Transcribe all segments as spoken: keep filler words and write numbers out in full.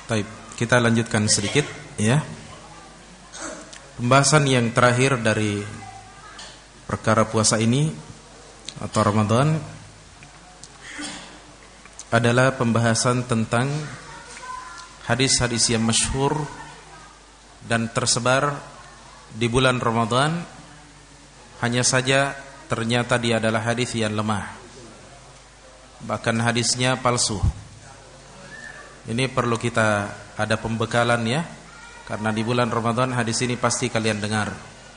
Baik, kita lanjutkan sedikit ya. Pembahasan yang terakhir dari perkara puasa ini atau Ramadan adalah pembahasan tentang hadis-hadis yang masyhur dan tersebar di bulan Ramadan. Hanya saja ternyata dia adalah hadis yang lemah, bahkan hadisnya palsu. Ini perlu kita ada pembekalan ya, karena di bulan Ramadan hadis ini pasti kalian dengar.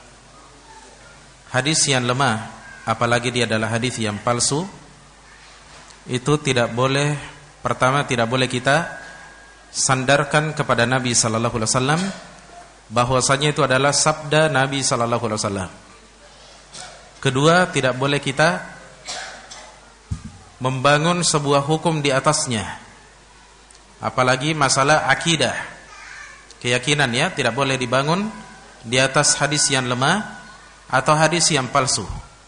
Hadis yang lemah, apalagi dia adalah hadis yang palsu, itu tidak boleh, pertama tidak boleh kita sandarkan kepada Nabi sallallahu alaihi wasallam bahwasanya itu adalah sabda Nabi sallallahu alaihi wasallam. Kedua, tidak boleh kita membangun sebuah hukum di atasnya. Apalagi masalah akidah, keyakinan ya, tidak boleh dibangun di atas hadis yang lemah atau hadis yang palsu.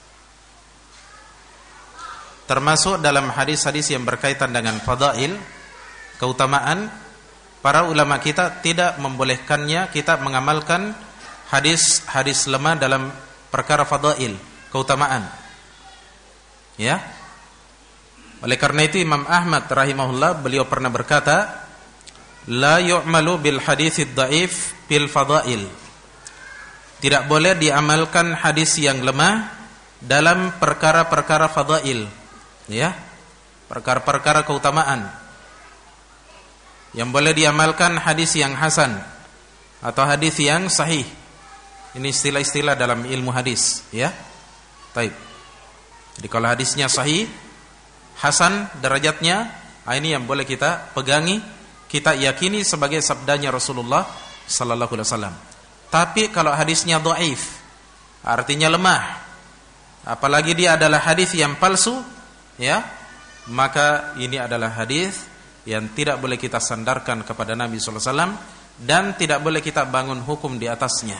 Termasuk dalam hadis-hadis yang berkaitan dengan fadail, keutamaan, para ulama kita tidak membolehkannya kita mengamalkan hadis-hadis lemah dalam perkara fadail, keutamaan. Ya. Oleh karena itu Imam Ahmad rahimahullah beliau pernah berkata, la yu'malu bil haditsid dhaif fil fadail. Tidak boleh diamalkan hadis yang lemah dalam perkara-perkara fadail, ya. Perkara-perkara keutamaan. Yang boleh diamalkan hadis yang hasan atau hadis yang sahih. Ini istilah-istilah dalam ilmu hadis, ya. Baik. Jadi kalau hadisnya sahih, hasan derajatnya, ini yang boleh kita pegangi, kita yakini sebagai sabdanya Rasulullah sallallahu alaihi wasallam. Tapi kalau hadisnya dhaif, artinya lemah, apalagi dia adalah hadis yang palsu, ya, maka ini adalah hadis yang tidak boleh kita sandarkan kepada Nabi sallallahu alaihi wasallam dan tidak boleh kita bangun hukum di atasnya.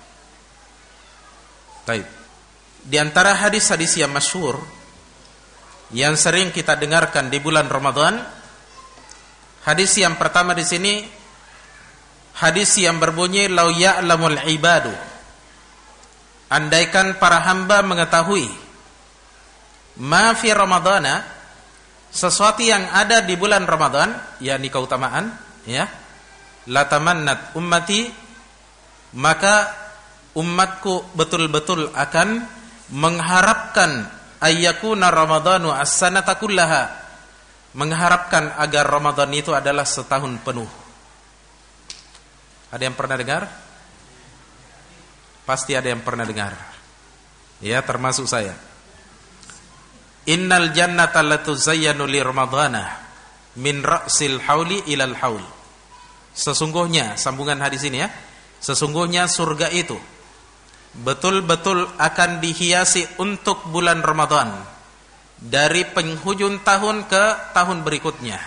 Baik. Di antara hadis-hadis yang masyhur yang sering kita dengarkan di bulan Ramadan, hadis yang pertama di sini hadis yang berbunyi lau ya'lamul ibadu, andaikan para hamba mengetahui ma fi ramadana, sesuatu yang ada di bulan Ramadan, yakni keutamaan, ya, la tamannat ummati, maka umatku betul-betul akan mengharapkan ayyakuna ramadhanu as-sanata kullaha, mengharapkan agar Ramadan itu adalah setahun penuh. Ada yang pernah dengar? Pasti ada yang pernah dengar. Ya, termasuk saya. Innal jannata latuzayyanu li ramadhana min ra'sil hauli ilal haul. Sesungguhnya, sambungan hadis ini ya, sesungguhnya surga itu betul-betul akan dihiasi untuk bulan Ramadan dari penghujung tahun ke tahun berikutnya.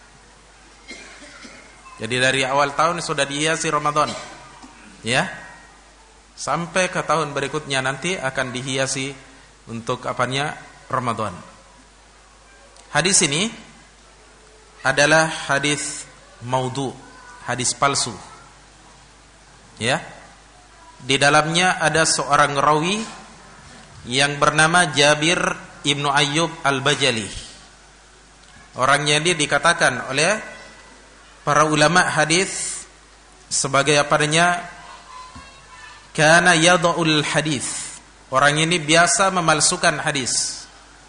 Jadi dari awal tahun sudah dihiasi Ramadan, ya, sampai ke tahun berikutnya nanti akan dihiasi untuk apanya? Ramadan. Hadis ini adalah hadis maudhu, hadis palsu, ya. Di dalamnya ada seorang rawi yang bernama Jabir ibnu Ayyub al-Bajali. Orangnya ini dikatakan oleh para ulama hadis sebagai apa namanya, kana yada'ul hadis. Orang ini biasa memalsukan hadis,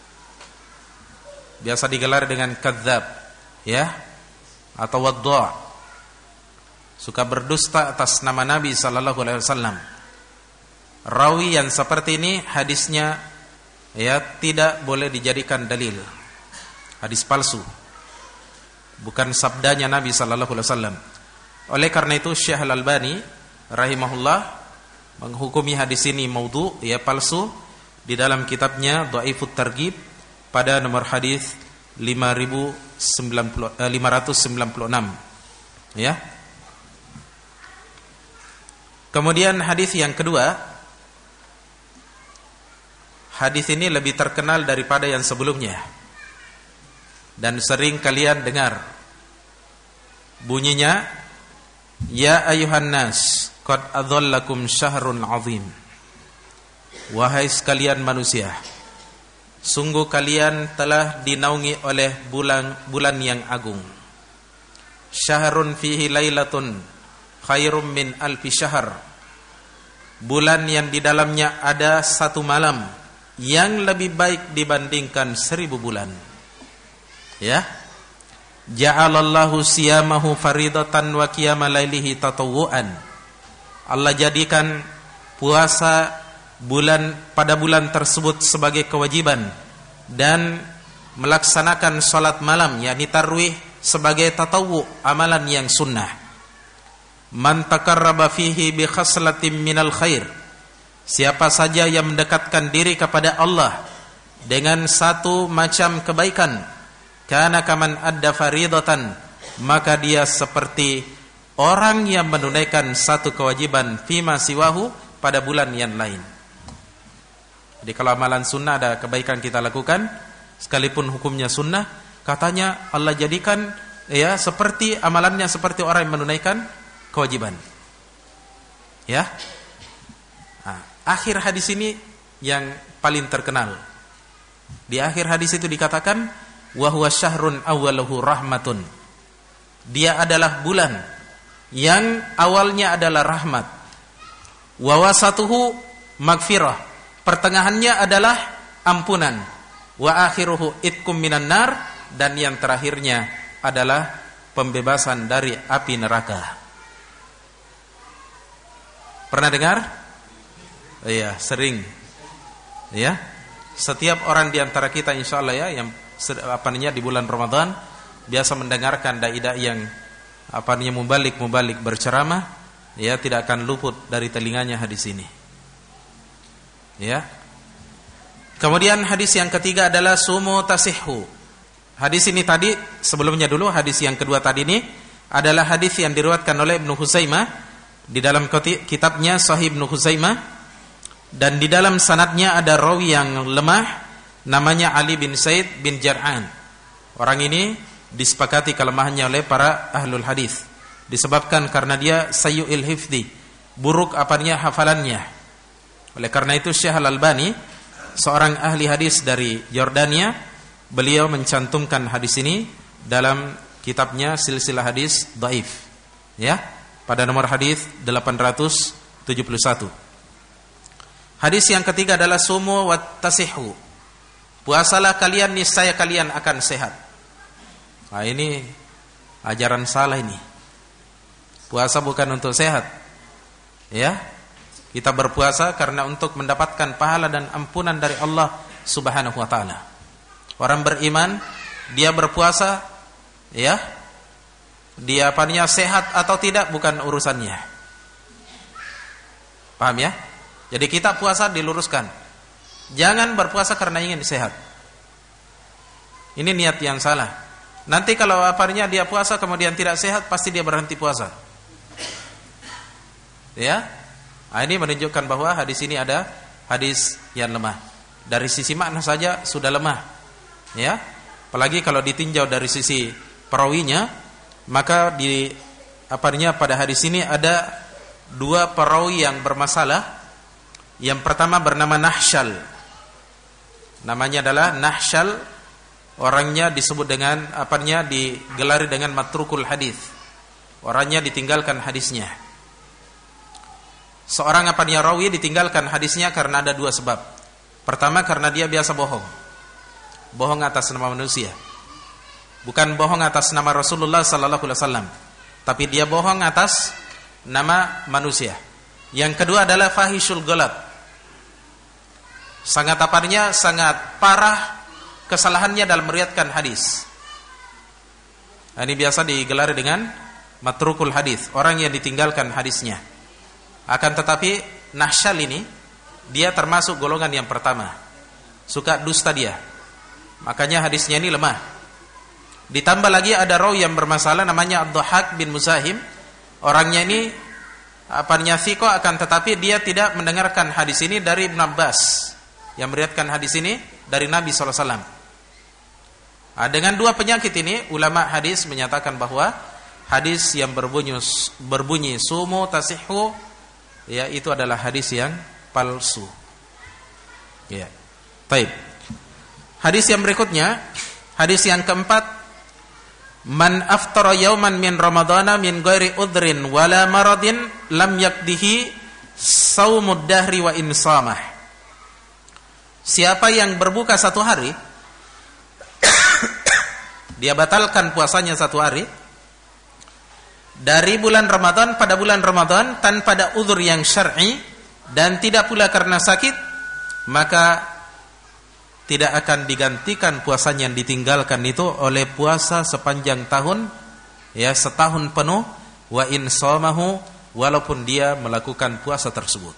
biasa digelar dengan kadzab, ya, atau wadda', suka berdusta atas nama Nabi sallallahu alaihi wasallam. Rawi yang seperti ini hadisnya ya tidak boleh dijadikan dalil. Hadis palsu, bukan sabdanya Nabi sallallahu alaihi wasallam. Oleh karena itu Syekh Al-Albani rahimahullah menghukumi hadis ini maudhu, ya, palsu, di dalam kitabnya Dhaifut Targhib pada nomor hadis lima ratus sembilan puluh enam, ya. Kemudian hadis yang kedua, hadis ini lebih terkenal daripada yang sebelumnya dan sering kalian dengar. Bunyinya, ya ayuhan nas, qad adhallakum syahrun azim. Wahai sekalian manusia, sungguh kalian telah dinaungi oleh bulan bulan yang agung. Syahrun fihi lailatun khairum min alfi syahr. Bulan yang di dalamnya ada satu malam yang lebih baik dibandingkan seribu bulan. Ya. Ja'alallahu siyamahu faridatan wa qiyama lailihi tatawwuan. Allah jadikan puasa bulan pada bulan tersebut sebagai kewajiban dan melaksanakan salat malam yakni tarawih sebagai tatawwu, amalan yang sunnah. Man taqarraba fihi bi khaslatin minal khair. Siapa saja yang mendekatkan diri kepada Allah dengan satu macam kebaikan, kana kaman adda faridatan, maka dia seperti orang yang menunaikan satu kewajiban fima siwahu pada bulan yang lain. Jadi kalau amalan sunnah ada kebaikan kita lakukan, sekalipun hukumnya sunnah, katanya Allah jadikan ya seperti amalannya seperti orang yang menunaikan kewajiban. Ya. Nah, akhir hadis ini yang paling terkenal. Di akhir hadis itu dikatakan wa huwa syahrun awwaluhu rahmatun. Dia adalah bulan yang awalnya adalah rahmat. Wa wasatuhu magfirah. Pertengahannya adalah ampunan. Wa akhiruhu itkum minan nar, dan yang terakhirnya adalah pembebasan dari api neraka. Pernah dengar? Iya, sering. Ya. Setiap orang di antara kita insyaallah ya yang apa namanya di bulan Ramadan biasa mendengarkan dai-dai yang apa namanya mubalik-mubalik berceramah, ya tidak akan luput dari telinganya hadis ini. Ya. Kemudian hadis yang ketiga adalah sumu tasihhu. Hadis ini tadi sebelumnya dulu hadis yang kedua tadi ini adalah hadis yang diriwayatkan oleh Ibnu Huzaimah di dalam kitabnya Sahih Ibnu Huzaimah, dan di dalam sanadnya ada rawi yang lemah namanya Ali bin Said bin Jar'an. Orang ini disepakati kelemahannya oleh para ahlul hadis disebabkan karena dia sayyul hifdzi, buruk apanya hafalannya. Oleh karena itu Syekh Al-Albani, seorang ahli hadis dari Yordania, beliau mencantumkan hadis ini dalam kitabnya Silsilah Hadis Dhaif, ya, pada nomor hadis delapan ratus tujuh puluh satu. Hadis yang ketiga adalah sumu wattasihu. Puasalah kalian, niscaya kalian akan sehat. Nah, ini ajaran salah ini. Puasa bukan untuk sehat. Ya. Kita berpuasa karena untuk mendapatkan pahala dan ampunan dari Allah Subhanahu wa taala. Orang beriman dia berpuasa ya. Dia apanya sehat atau tidak bukan urusannya. Paham ya? Jadi kita puasa diluruskan. Jangan berpuasa karena ingin sehat. Ini niat yang salah. Nanti kalau apanya dia puasa kemudian tidak sehat, pasti dia berhenti puasa. Ya. Nah, ini menunjukkan bahwa hadis ini ada hadis yang lemah. Dari sisi makna saja sudah lemah. Ya. Apalagi kalau ditinjau dari sisi perawinya, maka di apanya pada hadis ini ada dua perawi yang bermasalah. Yang pertama bernama Nahshal. Namanya adalah Nahshal. Orangnya disebut dengan apanya digelari dengan matrukul hadis. Orangnya ditinggalkan hadisnya. Seorang apanya rawi ditinggalkan hadisnya karena ada dua sebab. Pertama karena dia biasa bohong. Bohong atas nama manusia. Bukan bohong atas nama Rasulullah sallallahu alaihi wasallam, tapi dia bohong atas nama manusia. Yang kedua adalah fahishul ghalat. Sangat apanya sangat parah kesalahannya dalam meriwayatkan hadis. Nah, ini biasa digelari dengan matrukul hadis, orang yang ditinggalkan hadisnya. Akan tetapi Nahshal ini dia termasuk golongan yang pertama. Suka dusta dia. Makanya hadisnya ini lemah. Ditambah lagi ada rawi yang bermasalah namanya Ad-Dhahhak bin Muzahim. Orangnya ini apanya thiqah, akan tetapi dia tidak mendengarkan hadis ini dari Ibn Abbas yang meriwayatkan hadis ini dari Nabi sallallahu alaihi wasallam. Nah, dengan dua penyakit ini ulama hadis menyatakan bahwa hadis yang berbunyi berbunyi sumu tasihhu, ya itu adalah hadis yang palsu. Ya. Baik. Hadis yang berikutnya, hadis yang keempat, man aftara yauman min ramadhana min ghairi udhrin wala maradin lam yakdihi saumud dahri wa insamah. Siapa yang berbuka satu hari, dia batalkan puasanya satu hari dari bulan Ramadan pada bulan Ramadan tanpa ada uzur yang syar'i dan tidak pula karena sakit, maka tidak akan digantikan puasanya yang ditinggalkan itu oleh puasa sepanjang tahun, ya setahun penuh, wa in shamahu, walaupun dia melakukan puasa tersebut.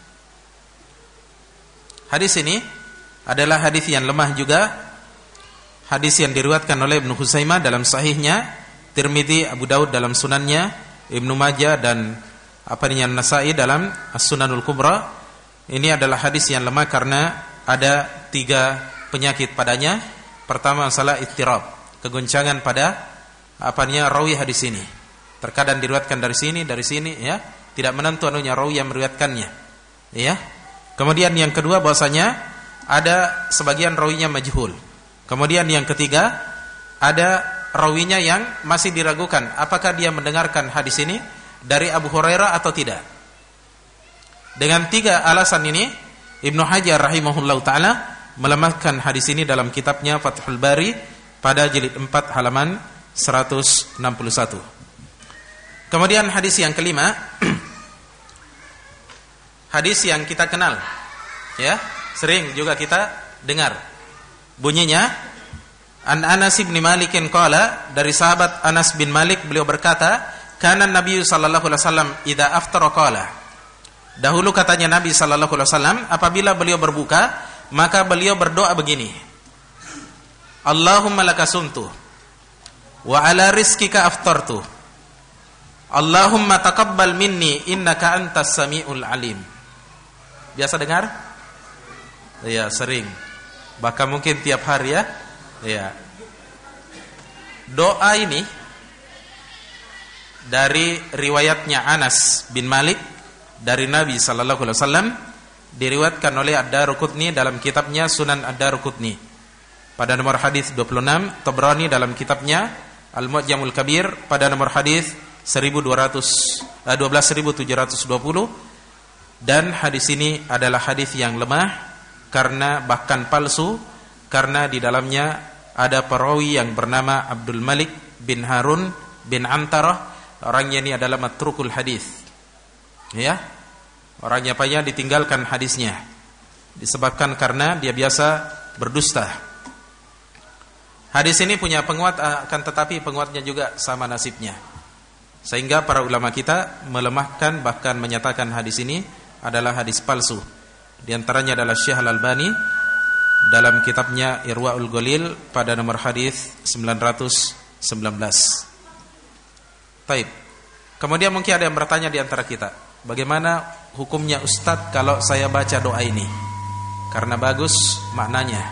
Hadis ini adalah hadis yang lemah juga, hadis yang diriwayatkan oleh Ibnu Khuzaimah dalam sahihnya, Tirmidzi, Abu Daud dalam sunannya, Ibnu Majah dan apa namanya Nasa'i dalam As-Sunanul Kubra. Ini adalah hadis yang lemah karena ada tiga penyakit padanya. Pertama masalah ittirab, kegoncangan pada apa namanya rawi hadis ini. Terkadang diriwayatkan dari sini, dari sini, ya, tidak menentu anunya rawi yang meriwayatkannya. Ya. Kemudian yang kedua bahwasanya ada sebagian rawinya majhul. Kemudian yang ketiga ada rawinya yang masih diragukan apakah dia mendengarkan hadis ini dari Abu Hurairah atau tidak. Dengan tiga alasan ini Ibnu Hajar rahimahullahu taala melemahkan hadis ini dalam kitabnya Fathul Bari pada jilid empat halaman seratus enam puluh satu. Kemudian hadis yang kelima, hadis yang kita kenal, ya, sering juga kita dengar. Bunyinya, An Anas bin Malik qala, dari sahabat Anas bin Malik beliau berkata, kana Nabi sallallahu alaihi wasallam idza aftara qala. Dahulu katanya Nabi sallallahu alaihi wasallam apabila beliau berbuka maka beliau berdoa begini, Allahumma laka sumtu wa ala rizkika aftartu, Allahumma taqabbal minni innaka antas samiul alim. Biasa dengar? Ya, sering. Bahkan mungkin tiap hari, ya. Ya. Doa ini dari riwayatnya Anas bin Malik dari Nabi sallallahu alaihi wasallam, diriwayatkan oleh Ad-Daruqutni dalam kitabnya Sunan Ad-Daruqutni pada nomor hadis dua puluh enam, Tabrani dalam kitabnya Al-Mu'jamul Kabir pada nomor hadis dua belas ribu tujuh ratus dua puluh, dan hadis ini adalah hadis yang lemah karena bahkan palsu, karena di dalamnya ada perawi yang bernama Abdul Malik bin Harun bin Antarah. Orangnya ini adalah matrukul hadis, ya. Orangnya apanya ditinggalkan hadisnya disebabkan karena dia biasa berdusta. Hadis ini punya penguat, akan tetapi penguatnya juga sama nasibnya, sehingga para ulama kita melemahkan bahkan menyatakan hadis ini adalah hadis palsu. Di antaranya adalah Syekh Al-Albani dalam kitabnya Irwaul Ghalil pada nomor hadis sembilan ratus sembilan belas. Baik. Kemudian mungkin ada yang bertanya di antara kita, bagaimana hukumnya Ustadz kalau saya baca doa ini? Karena bagus maknanya.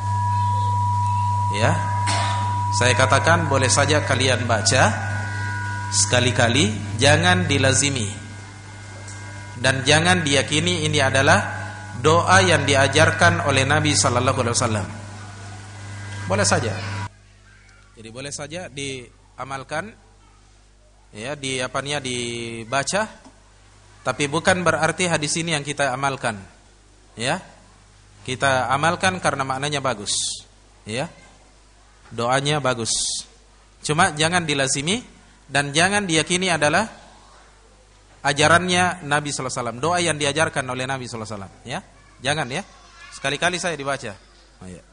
Ya. Saya katakan boleh saja kalian baca sekali-kali, jangan dilazimi. Dan jangan diyakini ini adalah doa yang diajarkan oleh Nabi sallallahu alaihi wasallam. Boleh saja. Jadi boleh saja diamalkan, ya, di apa namanya dibaca, tapi bukan berarti hadis ini yang kita amalkan. Ya. Kita amalkan karena maknanya bagus. Ya. Doanya bagus. Cuma jangan dilazimi dan jangan diyakini adalah ajarannya Nabi sallallahu alaihi wasallam, doa yang diajarkan oleh Nabi sallallahu alaihi wasallam, ya. Jangan, ya. Sekali-kali saya dibaca. Oh, ya.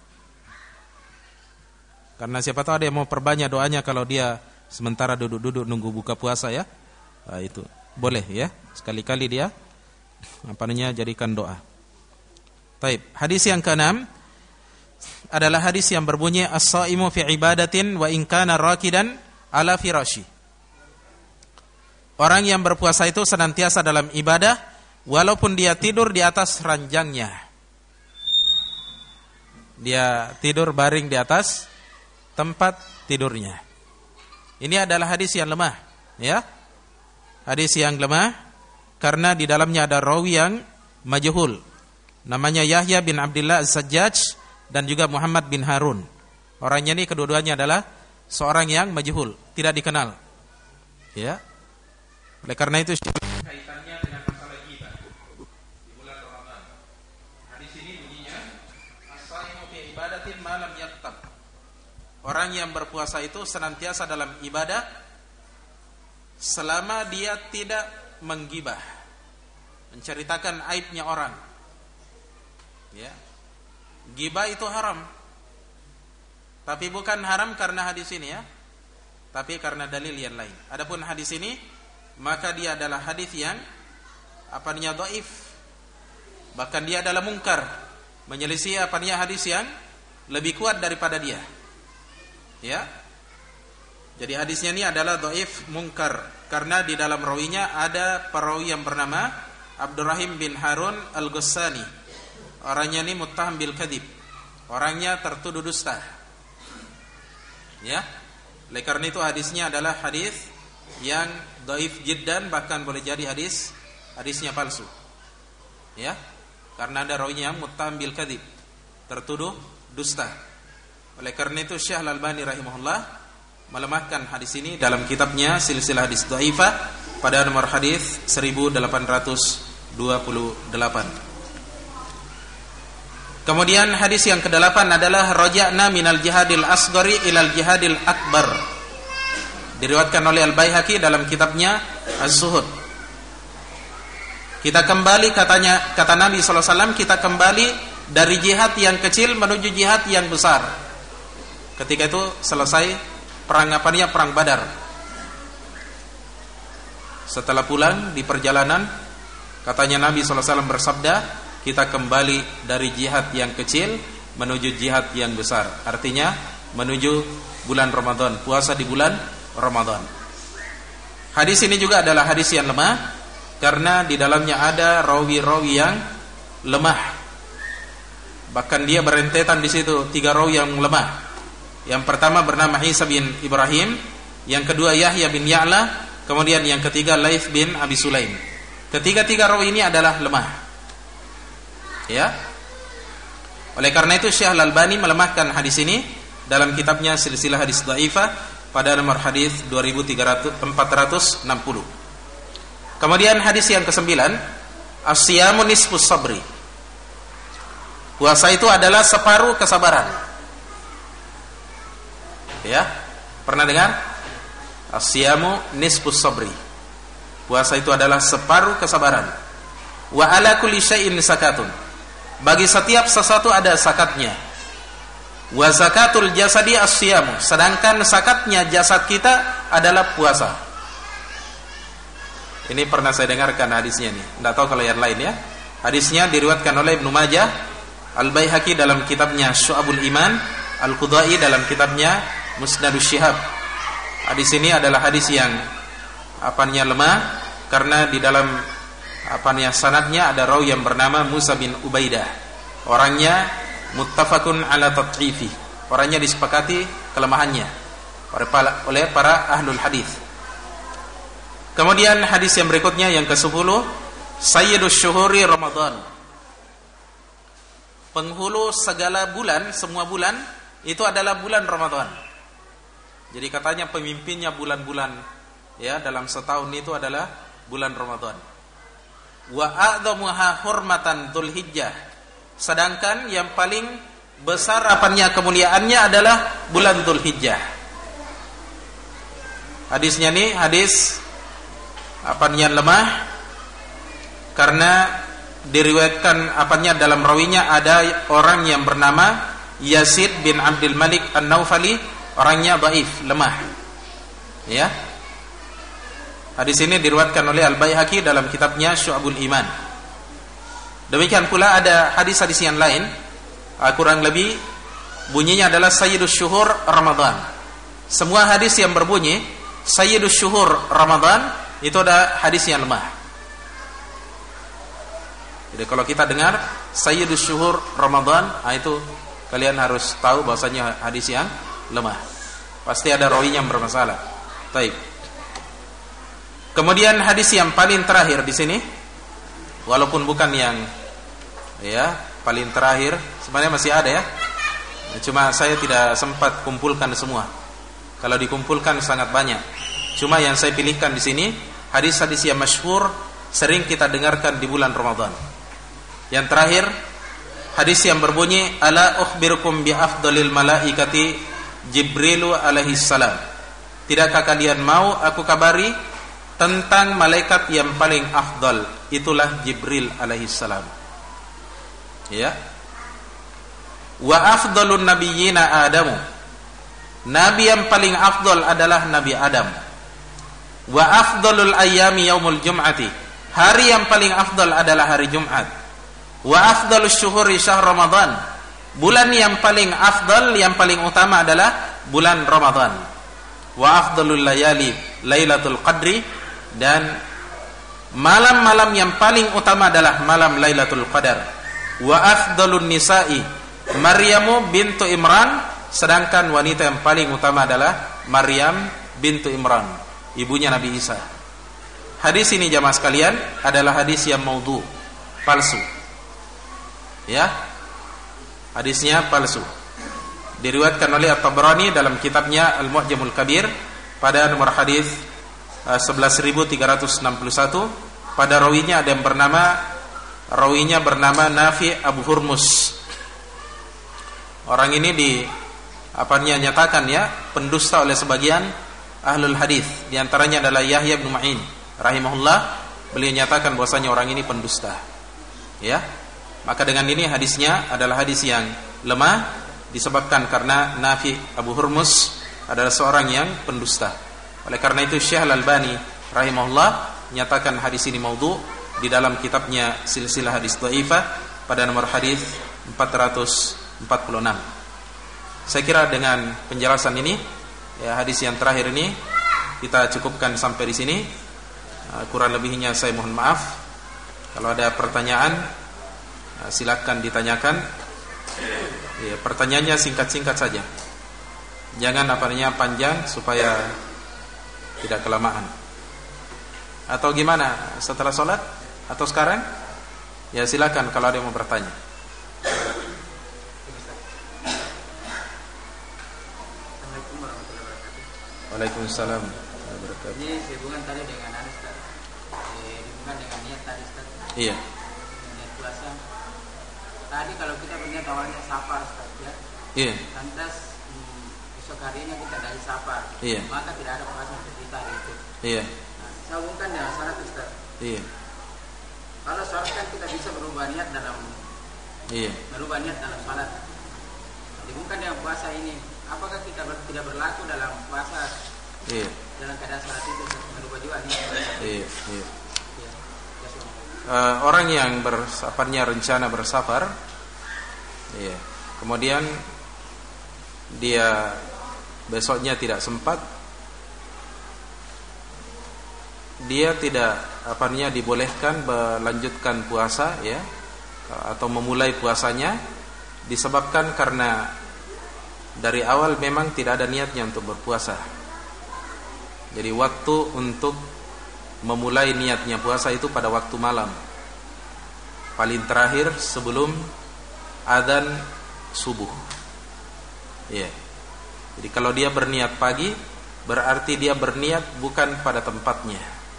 Karena siapa tahu ada yang mau perbanyak doanya kalau dia sementara duduk-duduk nunggu buka puasa, ya. Nah, itu boleh, ya. Sekali-kali dia apa namanya jadikan doa. Baik, hadis yang keenam adalah hadis yang berbunyi as-shaimu fi ibadatin wa in kana rakidan ala firashi. Orang yang berpuasa itu senantiasa dalam ibadah walaupun dia tidur di atas ranjangnya. Dia tidur baring di atas tempat tidurnya. Ini adalah hadis yang lemah Ya. Hadis yang lemah karena di dalamnya ada rawi yang majhul. Namanya Yahya bin Abdullah Az-Zajjaj dan juga Muhammad bin Harun. Orangnya ini kedua-duanya adalah seorang yang majhul, tidak dikenal. Ya. Oleh karena itu kaitannya dengan masalah ghibah di bulan Ramadan. Hadis ini bunyinya as-shaimu fi ibadatin ma lam yaqtab. Orang yang berpuasa itu senantiasa dalam ibadah selama dia tidak menggibah, menceritakan aibnya orang. Ya. Gibah itu haram. Tapi bukan haram karena hadis ini ya, tapi karena dalil yang lain. Adapun hadis ini maka dia adalah hadis yang apa namanya dhaif. Bahkan dia adalah mungkar, menyelisih apa namanya hadis yang lebih kuat daripada dia. Ya. Jadi hadisnya ini adalah dhaif mungkar karena di dalam rawinya ada perawi yang bernama Abdurrahim bin Harun Al-Ghassani. Orangnya ini muttaham bil kadzib. Orangnya tertuduh dusta. Ya. Oleh karena itu hadisnya adalah hadis yang dhaif jiddan, bahkan boleh jadi hadis hadisnya palsu. Ya. Karena ada rawinya muttaham bil kadzib, tertuduh dusta. Oleh karena itu Syekh Al-Albani rahimahullah melemahkan hadis ini dalam kitabnya Silsilah Hadis Dhaifah pada nomor hadis seribu delapan ratus dua puluh delapan. Kemudian hadis yang kedelapan adalah raja'na minal jihadil asghari ilal jihadil akbar. Diriwayatkan oleh Al-Baihaqi dalam kitabnya Az-Zuhud. Kita kembali katanya kata Nabi sallallahu alaihi wasallam, kita kembali dari jihad yang kecil menuju jihad yang besar. Ketika itu selesai perang apanya? Perang Badar. Setelah pulang di perjalanan, katanya Nabi sallallahu alaihi wasallam bersabda, kita kembali dari jihad yang kecil menuju jihad yang besar. Artinya menuju bulan Ramadan, puasa di bulan Ramadan. Hadis ini juga adalah hadis yang lemah karena di dalamnya ada rawi-rawi yang lemah. Bahkan dia berentetan di situ tiga rawi yang lemah. Yang pertama bernama Isa bin Ibrahim, yang kedua Yahya bin Ya'la, kemudian yang ketiga Laits bin Abi Sulaim. Ketiga-tiga rawi ini adalah lemah. Ya. Oleh karena itu Syekh Al-Albani melemahkan hadis ini dalam kitabnya Silsilah Hadis Dhaifah pada nomor hadis dua ribu empat ratus enam puluh. Kemudian hadis yang kesembilan, as-siyamu nisfus sabri. Puasa itu adalah separuh kesabaran. Ya, pernah dengar? As-siyamu nisfus sabri. Puasa itu adalah separuh kesabaran. Wa ala kulli syai'in zakatun. Bagi setiap sesuatu ada zakatnya. Wa zakatul jasadi as-siyamu. Sedangkan zakatnya jasad kita adalah puasa. Ini pernah saya dengarkan hadisnya nih. Enggak tahu kalau yang lain ya. Hadisnya diriwayatkan oleh Ibnu Majah, Al-Baihaqi dalam kitabnya Syu'abul Iman, Al-Qudai dalam kitabnya Musnadus Syihab. Hadis ini adalah hadis yang apanya lemah karena di dalam apanya sanadnya ada rawi yang bernama Musa bin Ubaidah. Orangnya muttafaqun ala tad'ifi. Orangnya disepakati kelemahannya oleh para, oleh para ahlul hadis. Kemudian hadis yang berikutnya yang kesepuluh, Sayyidus syuhuri Ramadan. Penghulu segala bulan, semua bulan itu adalah bulan Ramadan. Jadi katanya pemimpinnya bulan-bulan ya dalam setahun itu adalah bulan Ramadan. Wa a'dhamuha hurmatan Dzulhijjah. Sedangkan yang paling besar apanya kemuliaannya adalah bulan Dzulhijjah. Hadisnya nih hadis apanya lemah karena diriwayatkan apanya dalam rawinya ada orang yang bernama Yazid bin Abdul Malik An-Naufali, orangnya dhaif, lemah. Ya. Hadis ini diriwayatkan oleh Al-Baihaqi dalam kitabnya Syu'abul Iman. Demikian pula ada hadis-hadis yang lain, kurang lebih bunyinya adalah Sayyidus Syuhur Ramadan. Semua hadis yang berbunyi Sayyidus Syuhur Ramadan itu ada hadis yang lemah. Jadi kalau kita dengar Sayyidus Syuhur Ramadan, nah itu kalian harus tahu bahwasanya hadis yang lemah. Pasti ada rawinya yang bermasalah. Baik. Kemudian hadis yang paling terakhir di sini, walaupun bukan yang ya paling terakhir, sebenarnya masih ada ya. Cuma saya tidak sempat kumpulkan semua. Kalau dikumpulkan sangat banyak. Cuma yang saya pilihkan di sini hadis-hadis yang masyhur sering kita dengarkan di bulan Ramadan. Yang terakhir hadis yang berbunyi ala ukhbirukum bi afdalil malaikati Jibrilu alaihi salam. Tidakkah kalian mau aku kabari tentang malaikat yang paling afdal, itulah Jibril alaihi salam. Ya. Wa afdalun nabiyyina Adamu. Nabi yang paling afdal adalah Nabi Adam. Wa afdalul ayyami yaumul jum'ati. Hari yang paling afdal adalah hari Jumat. Wa afdalus syuhuri syahr Ramadan. Bulan yang paling afdal, yang paling utama adalah bulan Ramadan. Wa afdalul layali Lailatul Qadri. Dan malam-malam yang paling utama adalah malam Lailatul Qadar. Wa afdalun nisa'i Maryamu bintu Imran. Sedangkan wanita yang paling utama adalah Maryam bintu Imran, ibunya Nabi Isa. Hadis ini jamaah sekalian adalah hadis yang maudhu, palsu. Ya. Hadisnya palsu. Diriwayatkan oleh At-Tabrani dalam kitabnya Al-Mu'jamul Kabir pada nomor hadis uh, sebelas ribu tiga ratus enam puluh satu. Pada rawinya ada yang bernama rawinya bernama Nafi Abu Hurmus. Orang ini di apanya nyatakan ya pendusta oleh sebagian ahlul hadis. Di antaranya adalah Yahya bin Ma'in rahimahullah. Beliau nyatakan bahwasanya orang ini pendusta. Ya. Maka dengan ini hadisnya adalah hadis yang lemah disebabkan karena Nafi Abu Hurmus adalah seorang yang pendusta. Oleh karena itu Syekh Al-Albani rahimahullah nyatakan hadis ini maudhu di dalam kitabnya Silsilah Hadis Dhaifah pada nomor hadis empat ratus empat puluh enam. Saya kira dengan penjelasan ini ya, hadis yang terakhir ini kita cukupkan sampai di sini. Kurang lebihnya saya mohon maaf. Kalau ada pertanyaan silakan ditanyakan. Ya, pertanyaannya singkat-singkat saja. Jangan apanya panjang supaya tidak kelamaan. Atau gimana? Setelah sholat atau sekarang? Ya silakan kalau ada yang mau bertanya. Waalaikumsalam warahmatullahi wabarakatuh. Ini hubungan tadi dengan Anas Ustaz. Eh, hubungan dengan niat tadi Ustaz. Iya. Niat puasa. Tadi kalau kita berniat awalnya safar Ustaz ya. Iya. Lantas hmm, esok harinya kita dari safar. Iya. Maka tidak ada puasa untuk kita hari itu. Iya. Nah, saya hubungkan dengan salat Ustaz. Iya. Kalau salat kan kita bisa berubah niat dalam Iya. berubah niat dalam salat. Dihubungkan dengan puasa ini. Apakah kita ber, tidak berlaku dalam puasa? Iya. Dalam keadaan salat itu berubah juga nih. Iya, iya. Ya, uh, orang yang bersafarnya rencana bersafar, iya. Kemudian dia besoknya tidak sempat, dia tidak apanya dibolehkan melanjutkan puasa ya, atau memulai puasanya disebabkan karena dari awal memang tidak ada niatnya untuk berpuasa. Jadi waktu untuk memulai niatnya puasa itu pada waktu malam, paling terakhir sebelum adzan subuh. Iya. Jadi kalau dia berniat pagi, berarti dia berniat bukan pada tempatnya.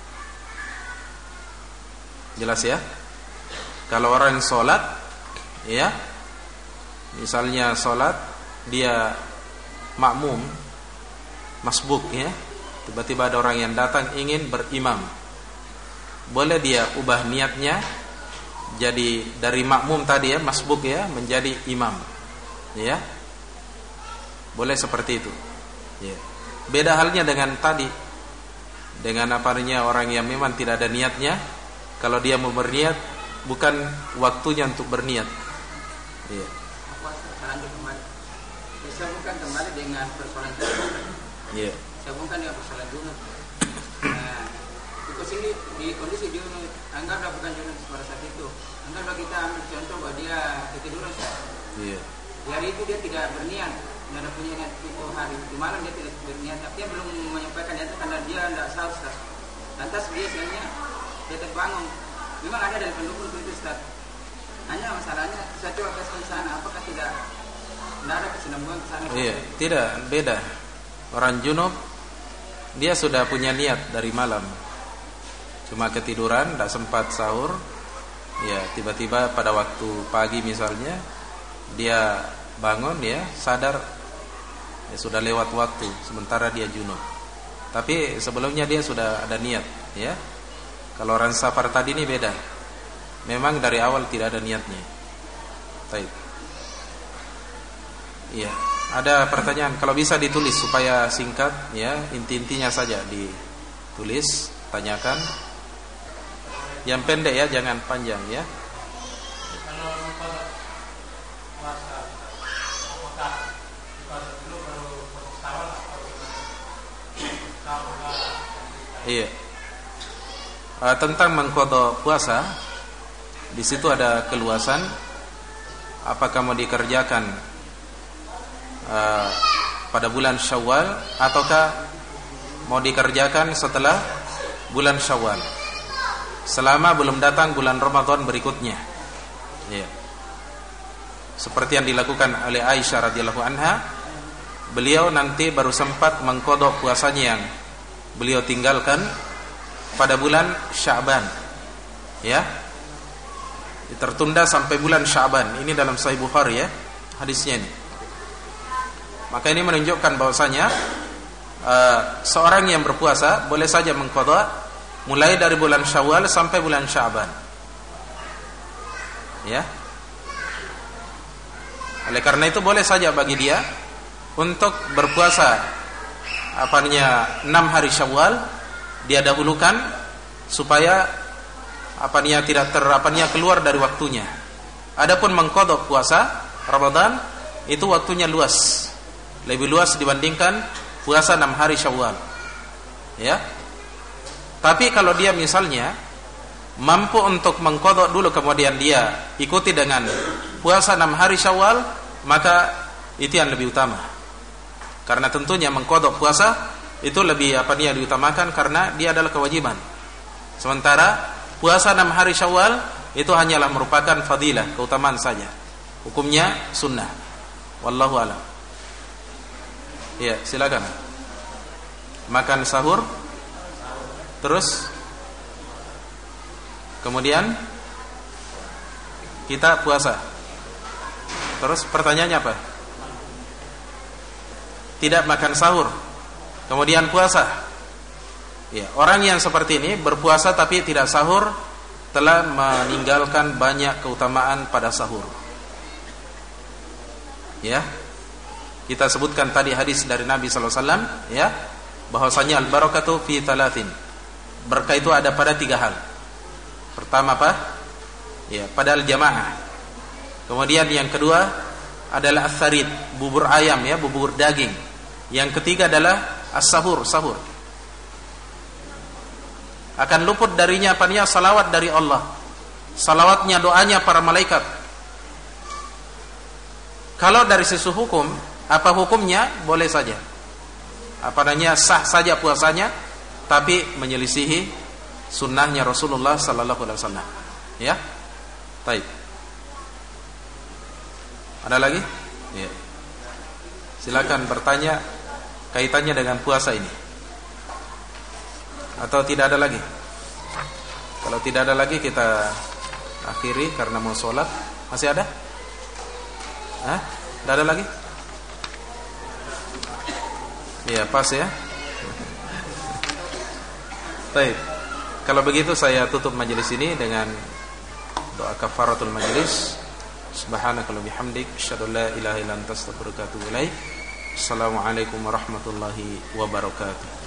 Jelas ya? Kalau orang sholat, ya, misalnya sholat dia makmum, masbuk ya, tiba-tiba ada orang yang datang ingin berimam, boleh dia ubah niatnya jadi dari makmum tadi ya, masbuk ya, menjadi imam ya, boleh seperti itu ya. Beda halnya dengan tadi, dengan apanya orang yang memang tidak ada niatnya, kalau dia mau berniat bukan waktunya untuk berniat ya. Saya bukan kembali dengan persoalan tadi. Iya. Saya bukan dengan persoalan junub. Nah, di sini di kondisi junub, anggaplah bukan junub pada saat itu. Anggaplah kita ambil contoh bahwa dia ketiduran. Iya. Di hari itu dia tidak berniat, tidak ada punya niat itu hari itu malam dia tidak berniat. Tapi dia belum menyampaikan itu karena dia tidak sahur. Lantas dia siangnya dia terbangun. Memang ada dari pendukung itu Ustaz. Hanya masalahnya saya coba tes ke sana, apakah tidak tidak ada kesinambungan ke sana? Iya, tidak, beda. Orang junub dia sudah punya niat dari malam. Cuma ketiduran, tidak sempat sahur. Ya, tiba-tiba pada waktu pagi misalnya dia bangun, ya sadar ya sudah lewat waktu, sementara dia junub. Tapi sebelumnya dia sudah ada niat, ya. Kalau orang safar tadi ini beda. Memang dari awal tidak ada niatnya. Baik. Iya, ada pertanyaan, kalau bisa ditulis supaya singkat, ya, inti-intinya saja ditulis, tanyakan. Yang pendek ya, jangan panjang ya. Iya. Uh, tentang mengqadha puasa, di situ ada keluasan. Apakah mau dikerjakan uh, pada bulan Syawal ataukah mau dikerjakan setelah bulan Syawal, selama belum datang bulan Ramadan berikutnya. Iya. Seperti yang dilakukan oleh Aisyah radhiyallahu anha, beliau nanti baru sempat mengqadha puasanya yang beliau tinggalkan pada bulan Sya'ban, ya, tertunda sampai bulan Sya'ban. Ini dalam Sahih Bukhari ya, hadisnya ini. Maka ini menunjukkan bahwasanya uh, seorang yang berpuasa boleh saja mengqadha mulai dari bulan Syawal sampai bulan Sya'ban, ya. Oleh karena itu boleh saja bagi dia untuk berpuasa apanya enam hari Syawal dia dahulukan supaya apanya tidak terapanya keluar dari waktunya. Adapun mengqadha puasa Ramadan itu waktunya luas, lebih luas dibandingkan puasa enam hari Syawal, ya. Tapi kalau dia misalnya mampu untuk mengqadha dulu kemudian dia ikuti dengan puasa enam hari Syawal, maka itu yang lebih utama. Karena tentunya mengqadha puasa itu lebih apa dia diutamakan karena dia adalah kewajiban. Sementara puasa enam hari Syawal itu hanyalah merupakan fadilah, keutamaan saja. Hukumnya sunnah. Wallahu a'lam. Ya, silakan. Makan sahur, terus kemudian kita puasa. Terus pertanyaannya apa? Tidak makan sahur, kemudian puasa. Ya, orang yang seperti ini berpuasa tapi tidak sahur telah meninggalkan banyak keutamaan pada sahur. Ya, kita sebutkan tadi hadis dari Nabi sallallahu alaihi wasallam, ya, bahwasanya al-barakatu fi thalathin. Berkah itu ada pada tiga hal. Pertama apa? Ya, pada al-jamaah. Kemudian yang kedua adalah as-sarid, bubur ayam ya, bubur daging. Yang ketiga adalah as-sahur, sahur. Akan luput darinya apanya? Salawat dari Allah. Salawatnya, doanya para malaikat. Kalau dari sisi hukum, apa hukumnya? Boleh saja. Apa namanya? Sah saja puasanya, tapi menyelisihi sunnahnya Rasulullah sallallahu alaihi wasallam. Ya. Baik. Ada lagi? Ya. Silakan bertanya kaitannya dengan puasa ini. Atau tidak ada lagi? Kalau tidak ada lagi kita akhiri karena mau sholat. Masih ada? Hah? Tidak ada lagi? Ya, pas ya. Baik. Kalau begitu saya tutup majelis ini dengan doa kafaratul majelis. Subhanaka wa bihamdik asyhadu an la ilaha illa anta astaghfiruka wa atubu ilaik. Assalamualaikum warahmatullahi wabarakatuh.